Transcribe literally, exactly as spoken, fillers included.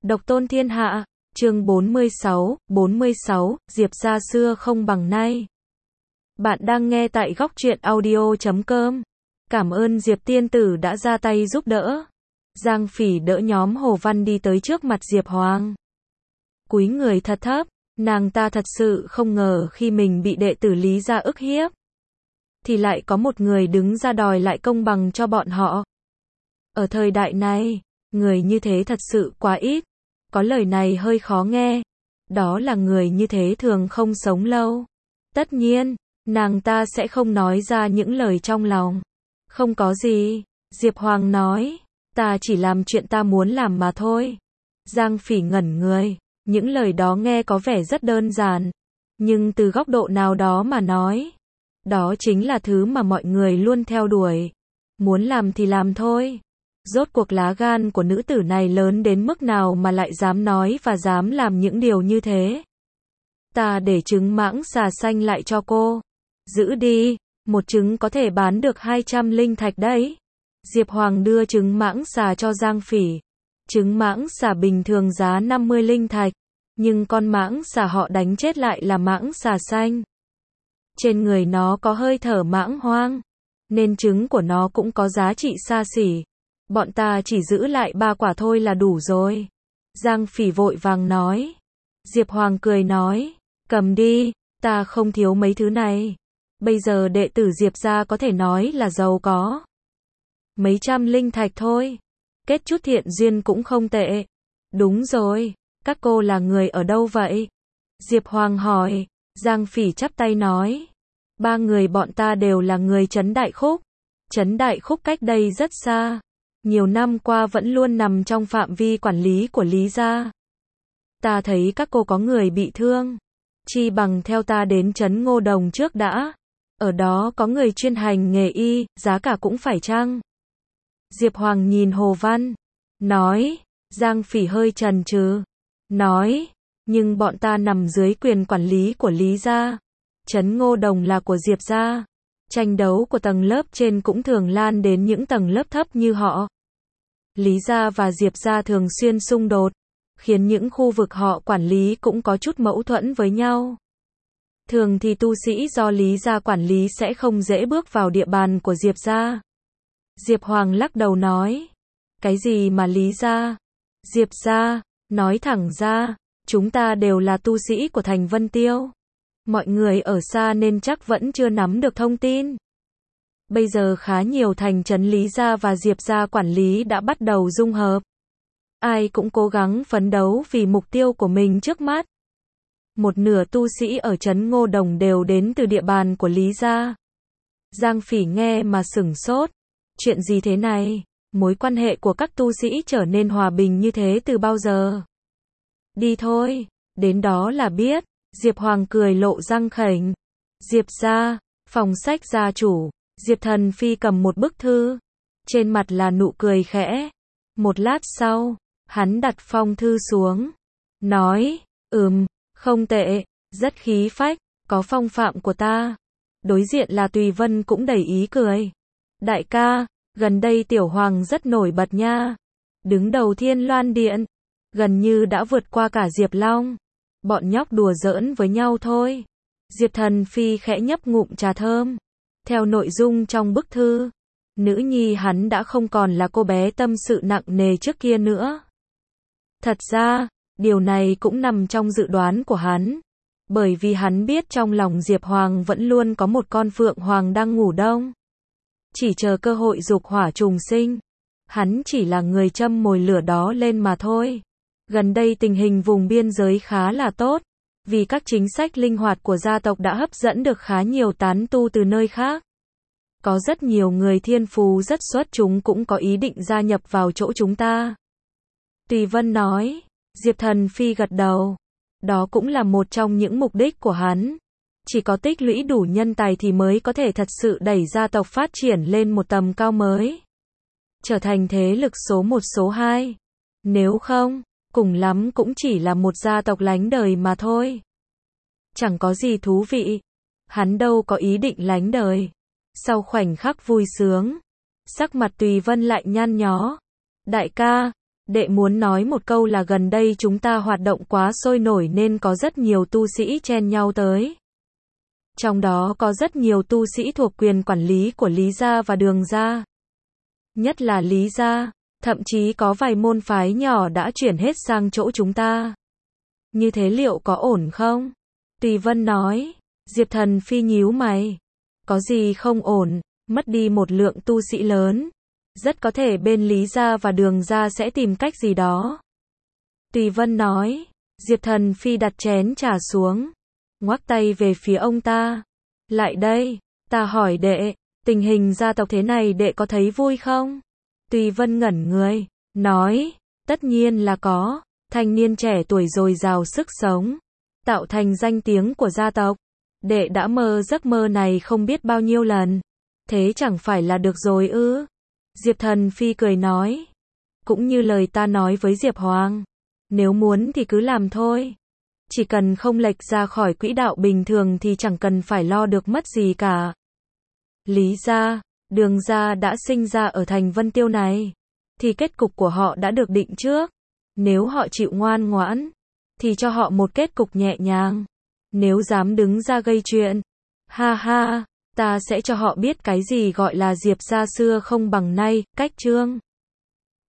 Độc tôn thiên hạ, chương bốn mươi sáu, bốn mươi sáu, Diệp gia xưa không bằng nay. Bạn đang nghe tại góc truyện audio chấm com. Cảm ơn Diệp tiên tử đã ra tay giúp đỡ. Giang Phỉ đỡ nhóm Hồ Văn đi tới trước mặt Diệp Hoàng. Cúi người thật thấp, nàng ta thật sự không ngờ khi mình bị đệ tử Lý gia ức hiếp, thì lại có một người đứng ra đòi lại công bằng cho bọn họ. Ở thời đại này, người như thế thật sự quá ít. Có lời này hơi khó nghe. Đó là người như thế thường không sống lâu. Tất nhiên, nàng ta sẽ không nói ra những lời trong lòng. Không có gì, Diệp Hoàng nói. Ta chỉ làm chuyện ta muốn làm mà thôi. Giang Phỉ ngẩn người. Những lời đó nghe có vẻ rất đơn giản. Nhưng từ góc độ nào đó mà nói, đó chính là thứ mà mọi người luôn theo đuổi. Muốn làm thì làm thôi. Rốt cuộc lá gan của nữ tử này lớn đến mức nào mà lại dám nói và dám làm những điều như thế. Ta để trứng mãng xà xanh lại cho cô. Giữ đi, một trứng có thể bán được hai trăm linh thạch đấy. Diệp Hoàng đưa trứng mãng xà cho Giang Phỉ. Trứng mãng xà bình thường giá năm mươi linh thạch, nhưng con mãng xà họ đánh chết lại là mãng xà xanh. Trên người nó có hơi thở mãng hoang, nên trứng của nó cũng có giá trị xa xỉ. Bọn ta chỉ giữ lại ba quả thôi là đủ rồi. Giang Phỉ vội vàng nói. Diệp Hoàng cười nói, cầm đi, ta không thiếu mấy thứ này. Bây giờ đệ tử Diệp gia có thể nói là giàu có. Mấy trăm linh thạch thôi. Kết chút thiện duyên cũng không tệ. Đúng rồi, các cô là người ở đâu vậy? Diệp Hoàng hỏi. Giang Phỉ chắp tay nói. Ba người bọn ta đều là người Trấn Đại Khúc. Trấn Đại Khúc cách đây rất xa. Nhiều năm qua vẫn luôn nằm trong phạm vi quản lý của Lý gia. Ta thấy các cô có người bị thương. Chi bằng theo ta đến trấn Ngô Đồng trước đã. Ở đó có người chuyên hành nghề y, giá cả cũng phải chăng? Diệp Hoàng nhìn Hồ Văn. Nói. Giang Phỉ hơi chần chừ. Nói. Nhưng bọn ta nằm dưới quyền quản lý của Lý gia. Trấn Ngô Đồng là của Diệp gia. Tranh đấu của tầng lớp trên cũng thường lan đến những tầng lớp thấp như họ. Lý gia và Diệp gia thường xuyên xung đột, khiến những khu vực họ quản lý cũng có chút mâu thuẫn với nhau. Thường thì tu sĩ do Lý gia quản lý sẽ không dễ bước vào địa bàn của Diệp gia. Diệp Hoàng lắc đầu nói. Cái gì mà Lý gia? Diệp gia, nói thẳng ra, chúng ta đều là tu sĩ của thành Vân Tiêu. Mọi người ở xa nên chắc vẫn chưa nắm được thông tin. Bây giờ khá nhiều thành trấn Lý gia và Diệp gia quản lý đã bắt đầu dung hợp. Ai cũng cố gắng phấn đấu vì mục tiêu của mình trước mắt. Một nửa tu sĩ ở trấn Ngô Đồng đều đến từ địa bàn của Lý gia. Giang Phỉ nghe mà sửng sốt. Chuyện gì thế này? Mối quan hệ của các tu sĩ trở nên hòa bình như thế từ bao giờ? Đi thôi, đến đó là biết. Diệp Hoàng cười lộ răng khểnh. Diệp gia, phòng sách gia chủ. Diệp Thần Phi cầm một bức thư. Trên mặt là nụ cười khẽ. Một lát sau, hắn đặt phong thư xuống. Nói, ừm, không tệ, rất khí phách, có phong phạm của ta. Đối diện là Tùy Vân cũng đầy ý cười. Đại ca, gần đây Tiểu Hoàng rất nổi bật nha. Đứng đầu Thiên Loan Điện. Gần như đã vượt qua cả Diệp Long. Bọn nhóc đùa giỡn với nhau thôi. Diệp Thần Phi khẽ nhấp ngụm trà thơm. Theo nội dung trong bức thư, nữ nhi hắn đã không còn là cô bé tâm sự nặng nề trước kia nữa. Thật ra, điều này cũng nằm trong dự đoán của hắn. Bởi vì hắn biết trong lòng Diệp Hoàng vẫn luôn có một con phượng hoàng đang ngủ đông. Chỉ chờ cơ hội dục hỏa trùng sinh. Hắn chỉ là người châm mồi lửa đó lên mà thôi. Gần đây tình hình vùng biên giới khá là tốt. Vì các chính sách linh hoạt của gia tộc đã hấp dẫn được khá nhiều tán tu từ nơi khác. Có rất nhiều người thiên phú rất xuất chúng cũng có ý định gia nhập vào chỗ chúng ta. Tùy Vân nói. Diệp Thần Phi gật đầu. Đó cũng là một trong những mục đích của hắn. Chỉ có tích lũy đủ nhân tài thì mới có thể thật sự đẩy gia tộc phát triển lên một tầm cao mới. Trở thành thế lực số một số hai. Nếu không, cùng lắm cũng chỉ là một gia tộc lánh đời mà thôi. Chẳng có gì thú vị. Hắn đâu có ý định lánh đời. Sau khoảnh khắc vui sướng, sắc mặt Tùy Vân lại nhăn nhó. Đại ca, Đệ muốn nói một câu là gần đây chúng ta hoạt động quá sôi nổi nên có rất nhiều tu sĩ chen nhau tới. Trong đó có rất nhiều tu sĩ thuộc quyền quản lý của Lý gia và Đường gia. Nhất là Lý gia, thậm chí có vài môn phái nhỏ đã chuyển hết sang chỗ chúng ta. Như thế liệu có ổn không? Tùy Vân nói. Diệp Thần Phi nhíu mày. Có gì không ổn, mất đi một lượng tu sĩ lớn. Rất có thể bên Lý gia và Đường gia sẽ tìm cách gì đó. Tùy Vân nói. Diệp Thần Phi đặt chén trà xuống, ngoắc tay về phía ông ta. Lại đây, ta hỏi đệ, tình hình gia tộc thế này đệ có thấy vui không? Tùy Vân ngẩn người, nói, tất nhiên là có, thanh niên trẻ tuổi dồi dào sức sống, tạo thành danh tiếng của gia tộc. Đệ đã mơ giấc mơ này không biết bao nhiêu lần, thế chẳng phải là được rồi ư? Diệp Thần Phi cười nói, cũng như lời ta nói với Diệp Hoàng, nếu muốn thì cứ làm thôi. Chỉ cần không lệch ra khỏi quỹ đạo bình thường thì chẳng cần phải lo được mất gì cả. Lý gia, Đường gia đã sinh ra ở thành Vân Tiêu này, thì kết cục của họ đã được định trước. Nếu họ chịu ngoan ngoãn, thì cho họ một kết cục nhẹ nhàng. Nếu dám đứng ra gây chuyện, ha ha, ta sẽ cho họ biết cái gì gọi là Diệp gia xưa không bằng nay, cách chương.